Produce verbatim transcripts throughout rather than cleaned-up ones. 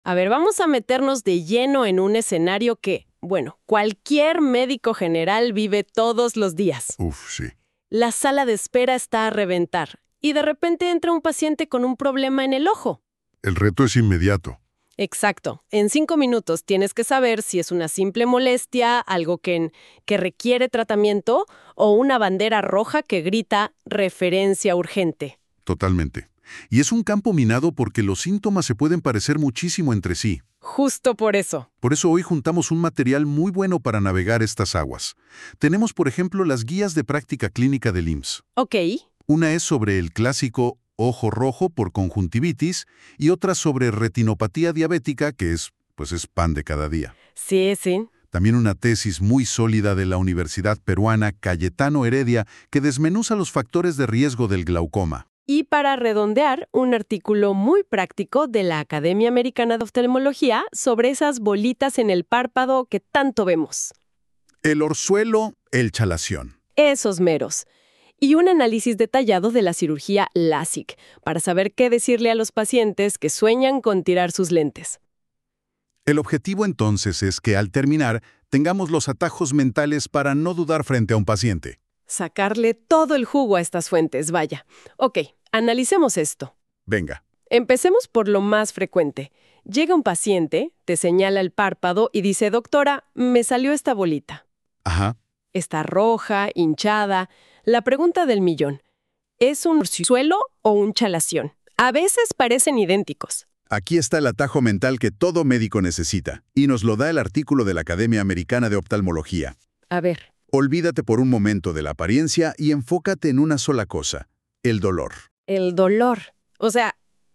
A ver, vamos a meternos de lleno en un escenario que, bueno, cualquier médico general vive todos los días. Uf, sí. La sala de espera está a reventar y de repente entra un paciente con un problema en el ojo. El reto es inmediato. Exacto. En cinco minutos tienes que saber si es una simple molestia, algo que, que requiere tratamiento o una bandera roja que grita referencia urgente. Totalmente. Y es un campo minado porque los síntomas se pueden parecer muchísimo entre sí. Justo por eso. Por eso hoy juntamos un material muy bueno para navegar estas aguas. Tenemos, por ejemplo, las guías de práctica clínica del I M S S. Ok. Una es sobre el clásico ojo rojo por conjuntivitis y otra sobre retinopatía diabética, que es, pues es pan de cada día. Sí, sí. También una tesis muy sólida de la Universidad Peruana Cayetano Heredia que desmenuza los factores de riesgo del glaucoma. Y para redondear, un artículo muy práctico de la Academia Americana de Oftalmología sobre esas bolitas en el párpado que tanto vemos. El orzuelo, el chalación. Esos meros. Y un análisis detallado de la cirugía LASIK para saber qué decirle a los pacientes que sueñan con tirar sus lentes. El objetivo entonces es que al terminar tengamos los atajos mentales para no dudar frente a un paciente. Sacarle todo el jugo a estas fuentes, vaya. Ok, analicemos esto. Venga. Empecemos por lo más frecuente. Llega un paciente, te señala el párpado y dice, doctora, me salió esta bolita. Ajá. Está roja, hinchada. La pregunta del millón, ¿es un orzuelo o un chalación? A veces parecen idénticos. Aquí está el atajo mental que todo médico necesita, y nos lo da el artículo de la Academia Americana de Oftalmología. A ver. Olvídate por un momento de la apariencia y enfócate en una sola cosa, el dolor. El dolor. O sea,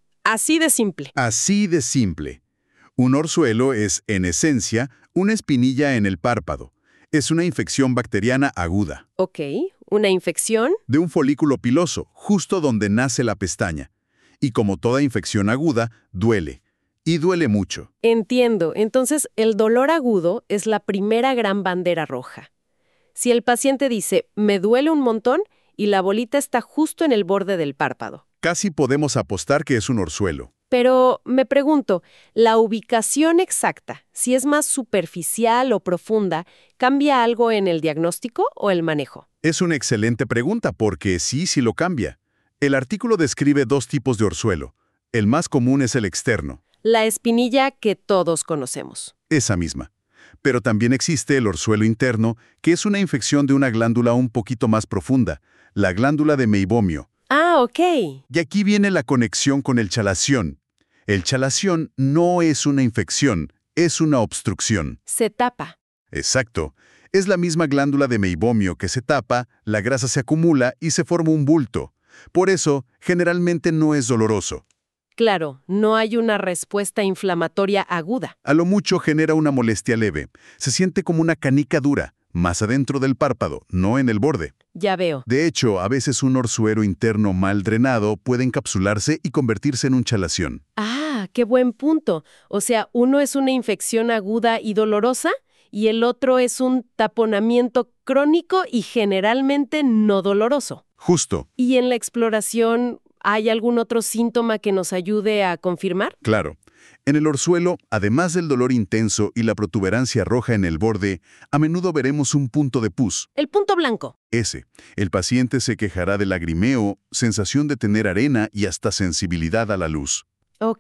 así de simple. Así de simple. Un orzuelo es, en esencia, una espinilla en el párpado. Es una infección bacteriana aguda. Ok, ¿una infección? De un folículo piloso, justo donde nace la pestaña. Y como toda infección aguda, duele. Y duele mucho. Entiendo. Entonces, el dolor agudo es la primera gran bandera roja. Si el paciente dice, me duele un montón, y la bolita está justo en el borde del párpado. Casi podemos apostar que es un orzuelo. Pero me pregunto, ¿la ubicación exacta, si es más superficial o profunda, cambia algo en el diagnóstico o el manejo? Es una excelente pregunta porque sí, sí lo cambia. El artículo describe dos tipos de orzuelo. El más común es el externo. La espinilla que todos conocemos. Esa misma. Pero también existe el orzuelo interno, que es una infección de una glándula un poquito más profunda, la glándula de Meibomio. Ah, ok. Y aquí viene la conexión con el chalación. El chalación no es una infección, es una obstrucción. Se tapa. Exacto. Es la misma glándula de Meibomio que se tapa, la grasa se acumula y se forma un bulto. Por eso, generalmente no es doloroso. Claro, no hay una respuesta inflamatoria aguda. A lo mucho genera una molestia leve. Se siente como una canica dura, más adentro del párpado, no en el borde. Ya veo. De hecho, a veces un orzuelo interno mal drenado puede encapsularse y convertirse en un chalación. Ah, qué buen punto. O sea, uno es una infección aguda y dolorosa y el otro es un taponamiento crónico y generalmente no doloroso. Justo. ¿Y en la exploración hay algún otro síntoma que nos ayude a confirmar? Claro. En el orzuelo, además del dolor intenso y la protuberancia roja en el borde, a menudo veremos un punto de pus. El punto blanco. Ese. El paciente se quejará de lagrimeo, sensación de tener arena y hasta sensibilidad a la luz. Ok.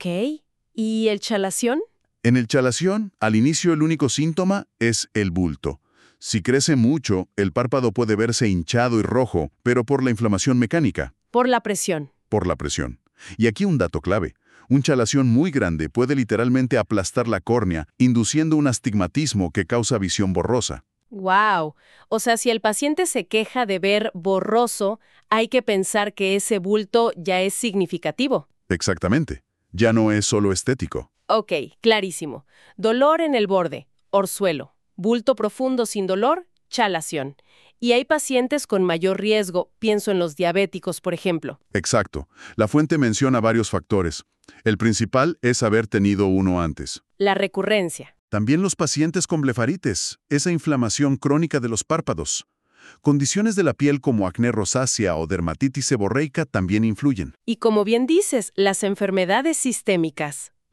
¿Y el chalación? En el chalación, al inicio el único síntoma es el bulto. Si crece mucho, el párpado puede verse hinchado y rojo, pero por la inflamación mecánica. Por la presión. Por la presión. Y aquí un dato clave. Un chalación muy grande puede literalmente aplastar la córnea, induciendo un astigmatismo que causa visión borrosa. ¡Wow! O sea, si el paciente se queja de ver borroso, hay que pensar que ese bulto ya es significativo. Exactamente. Ya no es solo estético. Ok, clarísimo. Dolor en el borde, orzuelo. Bulto profundo sin dolor, chalación. Y hay pacientes con mayor riesgo, pienso en los diabéticos, por ejemplo. Exacto. La fuente menciona varios factores. El principal es haber tenido uno antes. La recurrencia. También los pacientes con blefaritis, esa inflamación crónica de los párpados. Condiciones de la piel como acné rosácea o dermatitis seborreica también influyen. Y como bien dices, las enfermedades sistémicas.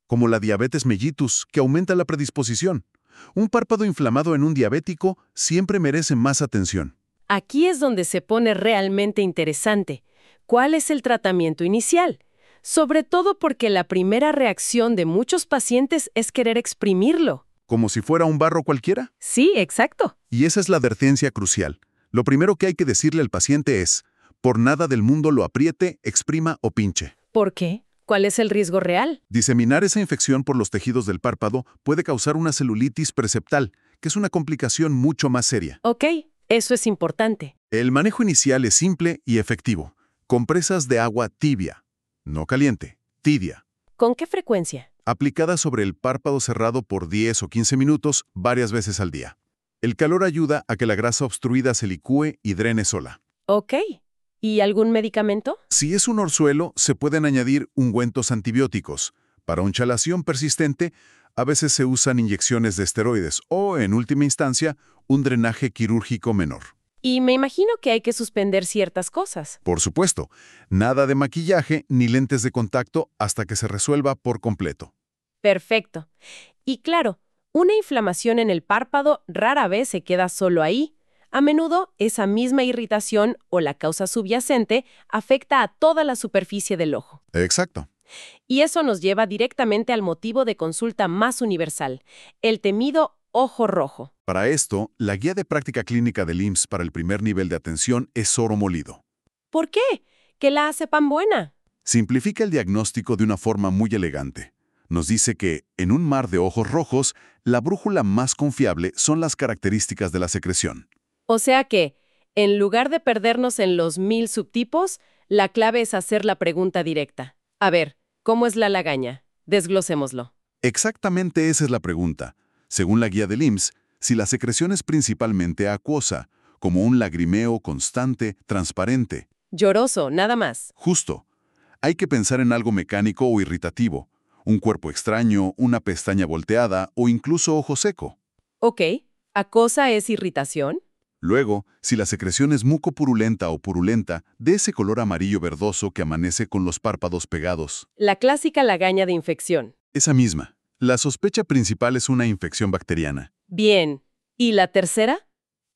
como la diabetes mellitus, que aumenta la predisposición. Un párpado inflamado en un diabético siempre merece más atención. Aquí es donde se pone realmente interesante. ¿Cuál es el tratamiento inicial? Sobre todo porque la primera reacción de muchos pacientes es querer exprimirlo. ¿Como si fuera un barro cualquiera? Sí, exacto. Y esa es la advertencia crucial. Lo primero que hay que decirle al paciente es, por nada del mundo lo apriete, exprima o pinche. ¿Por qué? ¿Cuál es el riesgo real? Diseminar esa infección por los tejidos del párpado puede causar una celulitis preseptal, que es una complicación mucho más seria. Ok, eso es importante. El manejo inicial es simple y efectivo. Compresas de agua tibia, no caliente, tibia, ¿Con qué frecuencia? aplicadas sobre el párpado cerrado por diez o quince minutos varias veces al día. El calor ayuda a que la grasa obstruida se licúe y drene sola. Ok. ¿Y algún medicamento? Si es un orzuelo, se pueden añadir ungüentos antibióticos. Para una inhalación persistente, a veces se usan inyecciones de esteroides o, en última instancia, un drenaje quirúrgico menor. Y me imagino que hay que suspender ciertas cosas. Por supuesto, nada de maquillaje ni lentes de contacto hasta que se resuelva por completo. Perfecto. Y claro, una inflamación en el párpado rara vez se queda solo ahí. A menudo, esa misma irritación o la causa subyacente afecta a toda la superficie del ojo. Exacto. Y eso nos lleva directamente al motivo de consulta más universal, el temido ojo rojo. Para esto, la guía de práctica clínica del I M S S para el primer nivel de atención es oro molido. ¿Por qué? ¿Qué la hace pan buena? Simplifica el diagnóstico de una forma muy elegante. Nos dice que, en un mar de ojos rojos, la brújula más confiable son las características de la secreción. O sea que, en lugar de perdernos en los mil subtipos, la clave es hacer la pregunta directa. A ver, ¿cómo es la lagaña? Desglosémoslo. Exactamente esa es la pregunta. Según la guía del I M S S, si la secreción es principalmente acuosa, como un lagrimeo constante, transparente. Lloroso, nada más. Justo. Hay que pensar en algo mecánico o irritativo. Un cuerpo extraño, una pestaña volteada o incluso ojo seco. Ok, ¿acosa es irritación? Luego, si la secreción es mucopurulenta o purulenta, de ese color amarillo verdoso que amanece con los párpados pegados. La clásica lagaña de infección. Esa misma. La sospecha principal es una infección bacteriana. Bien. ¿Y la tercera?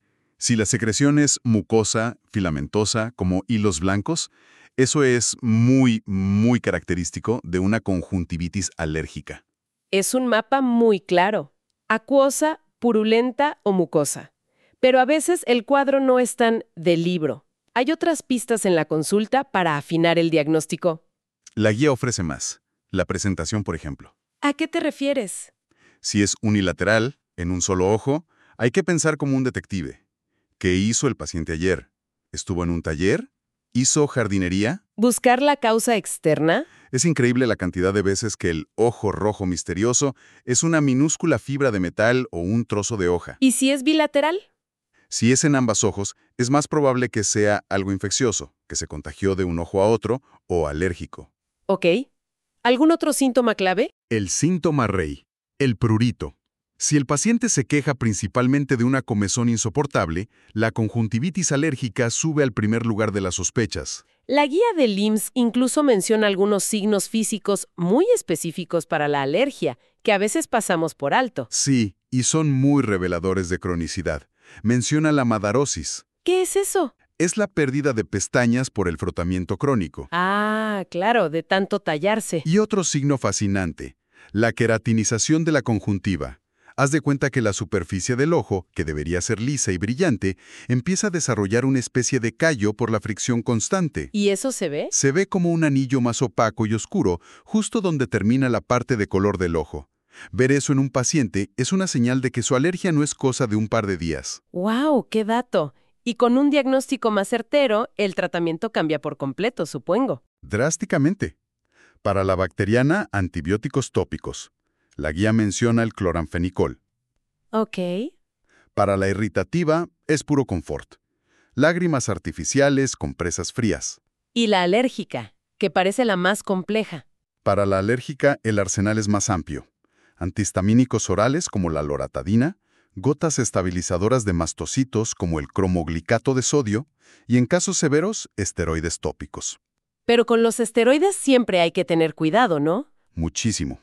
Si la secreción es mucosa, filamentosa, como hilos blancos, eso es muy, muy característico de una conjuntivitis alérgica. Es un mapa muy claro. Acuosa, purulenta o mucosa. Pero a veces el cuadro no es tan de libro. Hay otras pistas en la consulta para afinar el diagnóstico. La guía ofrece más. La presentación, por ejemplo. ¿A qué te refieres? Si es unilateral, en un solo ojo, hay que pensar como un detective. ¿Qué hizo el paciente ayer? ¿Estuvo en un taller? ¿Hizo jardinería? ¿Buscar la causa externa? Es increíble la cantidad de veces que el ojo rojo misterioso es una minúscula fibra de metal o un trozo de hoja. ¿Y si es bilateral? Si es en ambos ojos, es más probable que sea algo infeccioso, que se contagió de un ojo a otro o alérgico. Ok. ¿Algún otro síntoma clave? El síntoma rey, el prurito. Si el paciente se queja principalmente de una comezón insoportable, la conjuntivitis alérgica sube al primer lugar de las sospechas. La guía del I M S S incluso menciona algunos signos físicos muy específicos para la alergia, que a veces pasamos por alto. Sí, y son muy reveladores de cronicidad. Menciona la madarosis. ¿Qué es eso? Es la pérdida de pestañas por el frotamiento crónico. Ah, claro, de tanto tallarse. Y otro signo fascinante, la queratinización de la conjuntiva. Haz de cuenta que la superficie del ojo, que debería ser lisa y brillante, empieza a desarrollar una especie de callo por la fricción constante. ¿Y eso se ve? Se ve como un anillo más opaco y oscuro, justo donde termina la parte de color del ojo. Ver eso en un paciente es una señal de que su alergia no es cosa de un par de días. ¡Wow! ¡Qué dato! Y con un diagnóstico más certero, el tratamiento cambia por completo, supongo. Drásticamente. Para la bacteriana, antibióticos tópicos. La guía menciona el cloranfenicol. Ok. Para la irritativa, es puro confort. Lágrimas artificiales, compresas frías. Y la alérgica, que parece la más compleja. Para la alérgica, el arsenal es más amplio. Antihistamínicos orales como la loratadina, gotas estabilizadoras de mastocitos como el cromoglicato de sodio y, en casos severos, esteroides tópicos. Pero con los esteroides siempre hay que tener cuidado, ¿no? Muchísimo.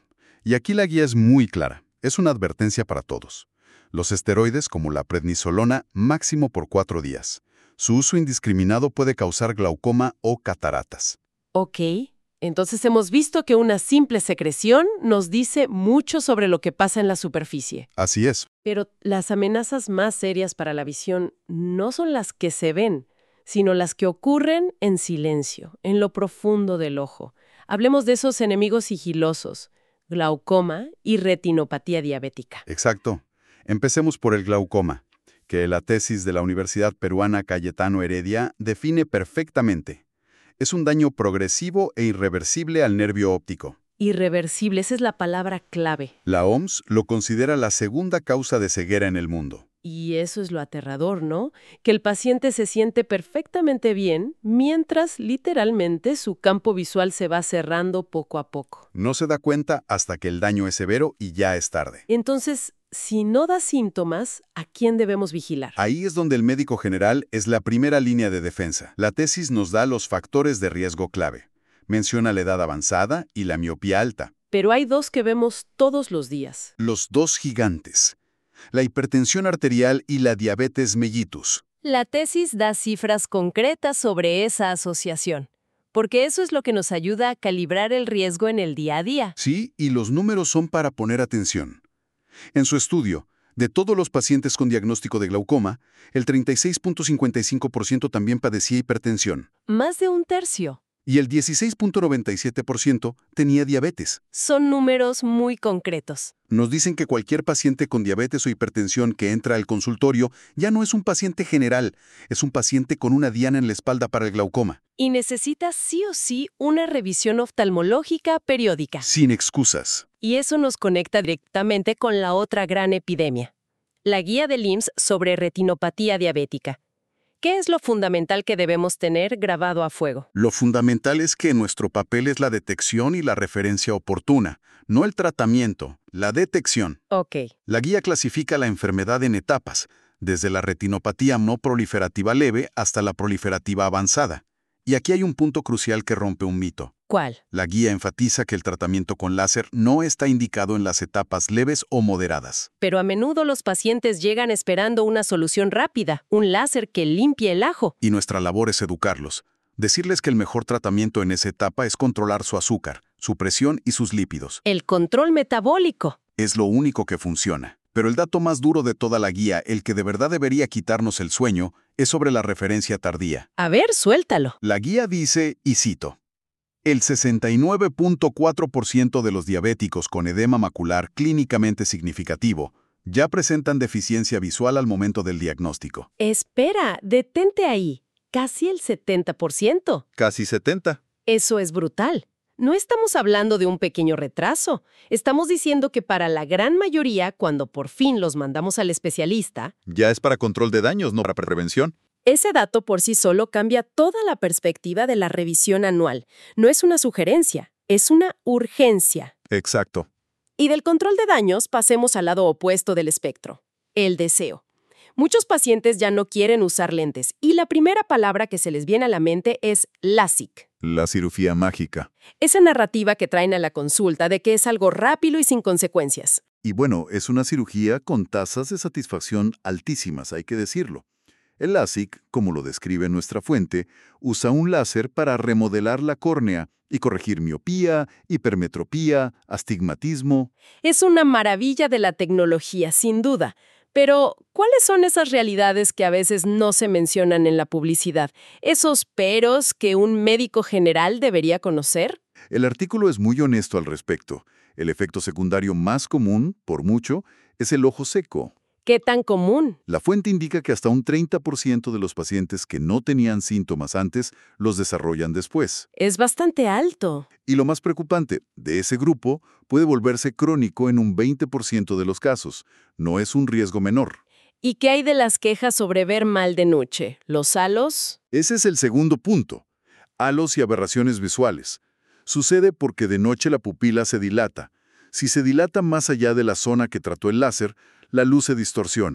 Y aquí la guía es muy clara. Es una advertencia para todos. Los esteroides, como la prednisolona, máximo por cuatro días. Su uso indiscriminado puede causar glaucoma o cataratas. Ok, entonces hemos visto que una simple secreción nos dice mucho sobre lo que pasa en la superficie. Así es. Pero las amenazas más serias para la visión no son las que se ven, sino las que ocurren en silencio, en lo profundo del ojo. Hablemos de esos enemigos sigilosos, glaucoma y retinopatía diabética. Exacto. Empecemos por el glaucoma, que la tesis de la Universidad Peruana Cayetano Heredia define perfectamente. Es un daño progresivo e irreversible al nervio óptico. Irreversible, esa es la palabra clave. La O M S lo considera la segunda causa de ceguera en el mundo. Y eso es lo aterrador, ¿no? Que el paciente se siente perfectamente bien mientras literalmente su campo visual se va cerrando poco a poco. No se da cuenta hasta que el daño es severo y ya es tarde. Entonces, si no da síntomas, ¿a quién debemos vigilar? Ahí es donde el médico general es la primera línea de defensa. La tesis nos da los factores de riesgo clave. Menciona la edad avanzada y la miopía alta. Pero hay dos que vemos todos los días. Los dos gigantes. La hipertensión arterial y la diabetes mellitus. La tesis da cifras concretas sobre esa asociación, porque eso es lo que nos ayuda a calibrar el riesgo en el día a día. Sí, y los números son para poner atención. En su estudio, de todos los pacientes con diagnóstico de glaucoma, el treinta y seis punto cincuenta y cinco por ciento también padecía hipertensión. Más de un tercio. Y el dieciséis punto noventa y siete por ciento tenía diabetes. Son números muy concretos. Nos dicen que cualquier paciente con diabetes o hipertensión que entra al consultorio ya no es un paciente general, es un paciente con una diana en la espalda para el glaucoma. Y necesita sí o sí una revisión oftalmológica periódica. Sin excusas. Y eso nos conecta directamente con la otra gran epidemia, la guía del I M S S sobre retinopatía diabética. ¿Qué es lo fundamental que debemos tener grabado a fuego? Lo fundamental es que nuestro papel es la detección y la referencia oportuna, no el tratamiento, la detección. Ok. La guía clasifica la enfermedad en etapas, desde la retinopatía no proliferativa leve hasta la proliferativa avanzada. Y aquí hay un punto crucial que rompe un mito. ¿Cuál? La guía enfatiza que el tratamiento con láser no está indicado en las etapas leves o moderadas. Pero a menudo los pacientes llegan esperando una solución rápida, un láser que limpie el ajo. Y nuestra labor es educarlos. Decirles que el mejor tratamiento en esa etapa es controlar su azúcar, su presión y sus lípidos. El control metabólico. Es lo único que funciona. Pero el dato más duro de toda la guía, el que de verdad debería quitarnos el sueño, es sobre la referencia tardía. A ver, suéltalo. La guía dice, y cito, el sesenta y nueve punto cuatro por ciento de los diabéticos con edema macular clínicamente significativo ya presentan deficiencia visual al momento del diagnóstico. Espera, detente ahí. Casi el setenta por ciento. Casi setenta. Eso es brutal. No estamos hablando de un pequeño retraso. Estamos diciendo que para la gran mayoría, cuando por fin los mandamos al especialista, Ya es para control de daños, no para prevención. ese dato por sí solo cambia toda la perspectiva de la revisión anual. No es una sugerencia, es una urgencia. Exacto. Y del control de daños pasemos al lado opuesto del espectro, el deseo. Muchos pacientes ya no quieren usar lentes y la primera palabra que se les viene a la mente es LASIK. La cirugía mágica. Esa narrativa que traen a la consulta de que es algo rápido y sin consecuencias. Y bueno, es una cirugía con tasas de satisfacción altísimas, hay que decirlo. El LASIK, como lo describe nuestra fuente, usa un láser para remodelar la córnea y corregir miopía, hipermetropía, astigmatismo. Es una maravilla de la tecnología, sin duda. Pero, ¿cuáles son esas realidades que a veces no se mencionan en la publicidad? ¿Esos peros que un médico general debería conocer? El artículo es muy honesto al respecto. El efecto secundario más común, por mucho, es el ojo seco. ¿Qué tan común? La fuente indica que hasta un treinta por ciento de los pacientes que no tenían síntomas antes los desarrollan después. Es bastante alto. Y lo más preocupante, de ese grupo puede volverse crónico en un veinte por ciento de los casos. No es un riesgo menor. ¿Y qué hay de las quejas sobre ver mal de noche? ¿Los halos? Ese es el segundo punto. Halos y aberraciones visuales. Sucede porque de noche la pupila se dilata. Si se dilata más allá de la zona que trató el láser, la luz se distorsiona.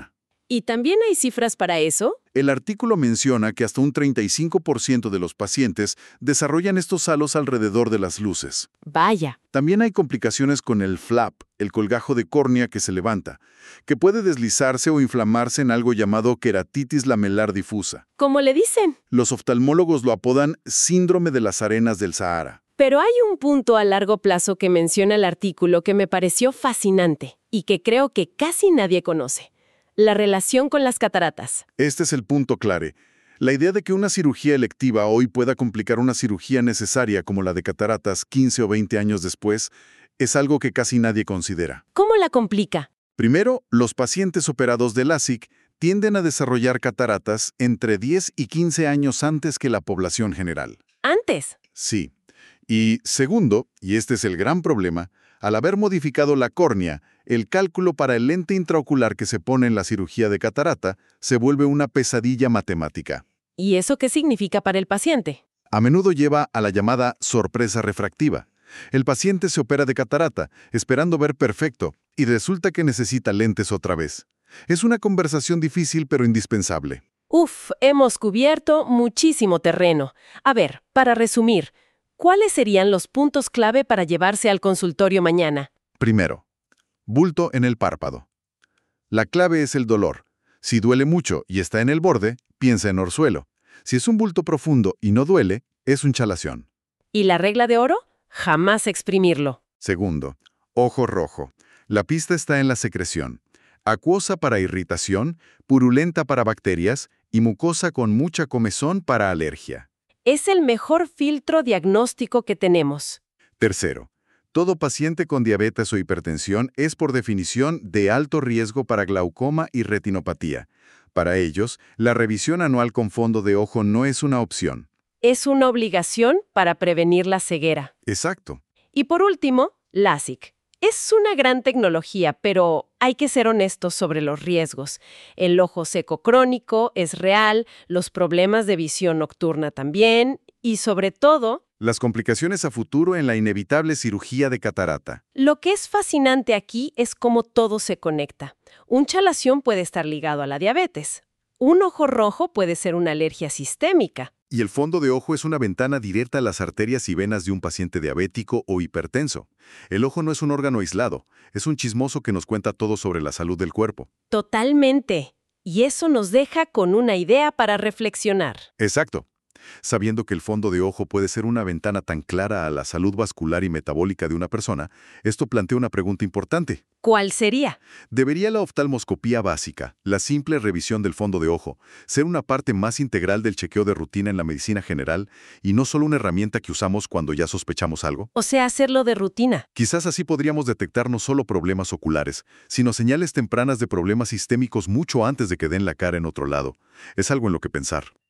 ¿Y también hay cifras para eso? El artículo menciona que hasta un treinta y cinco por ciento de los pacientes desarrollan estos halos alrededor de las luces. Vaya. También hay complicaciones con el flap, el colgajo de córnea que se levanta, que puede deslizarse o inflamarse en algo llamado queratitis lamelar difusa. ¿Cómo le dicen? Los oftalmólogos lo apodan síndrome de las arenas del Sahara. Pero hay un punto a largo plazo que menciona el artículo que me pareció fascinante y que creo que casi nadie conoce. La relación con las cataratas. Este es el punto clave. La idea de que una cirugía electiva hoy pueda complicar una cirugía necesaria como la de cataratas quince o veinte años después es algo que casi nadie considera. ¿Cómo la complica? Primero, los pacientes operados de LASIK tienden a desarrollar cataratas entre diez y quince años antes que la población general. ¿Antes? Sí. Y segundo, y este es el gran problema, al haber modificado la córnea, el cálculo para el lente intraocular que se pone en la cirugía de catarata se vuelve una pesadilla matemática. ¿Y eso qué significa para el paciente? A menudo lleva a la llamada sorpresa refractiva. El paciente se opera de catarata, esperando ver perfecto, y resulta que necesita lentes otra vez. Es una conversación difícil pero indispensable. Uf, hemos cubierto muchísimo terreno. A ver, para resumir, ¿cuáles serían los puntos clave para llevarse al consultorio mañana? Primero, bulto en el párpado. La clave es el dolor. Si duele mucho y está en el borde, piensa en orzuelo. Si es un bulto profundo y no duele, es un chalación. ¿Y la regla de oro? Jamás exprimirlo. Segundo, ojo rojo. La pista está en la secreción. Acuosa para irritación, purulenta para bacterias y mucosa con mucha comezón para alergia. Es el mejor filtro diagnóstico que tenemos. Tercero, todo paciente con diabetes o hipertensión es por definición de alto riesgo para glaucoma y retinopatía. Para ellos, la revisión anual con fondo de ojo no es una opción. Es una obligación para prevenir la ceguera. Exacto. Y por último, LASIK. Es una gran tecnología, pero hay que ser honestos sobre los riesgos. El ojo seco crónico es real, los problemas de visión nocturna también, y sobre todo, las complicaciones a futuro en la inevitable cirugía de catarata. Lo que es fascinante aquí es cómo todo se conecta. Un chalación puede estar ligado a la diabetes. Un ojo rojo puede ser una alergia sistémica. Y el fondo de ojo es una ventana directa a las arterias y venas de un paciente diabético o hipertenso. El ojo no es un órgano aislado, es un chismoso que nos cuenta todo sobre la salud del cuerpo. Totalmente. Y eso nos deja con una idea para reflexionar. Exacto. Sabiendo que el fondo de ojo puede ser una ventana tan clara a la salud vascular y metabólica de una persona, esto plantea una pregunta importante. ¿Cuál sería? ¿Debería la oftalmoscopía básica, la simple revisión del fondo de ojo, ser una parte más integral del chequeo de rutina en la medicina general y no solo una herramienta que usamos cuando ya sospechamos algo? O sea, hacerlo de rutina. Quizás así podríamos detectar no solo problemas oculares, sino señales tempranas de problemas sistémicos mucho antes de que den la cara en otro lado. Es algo en lo que pensar.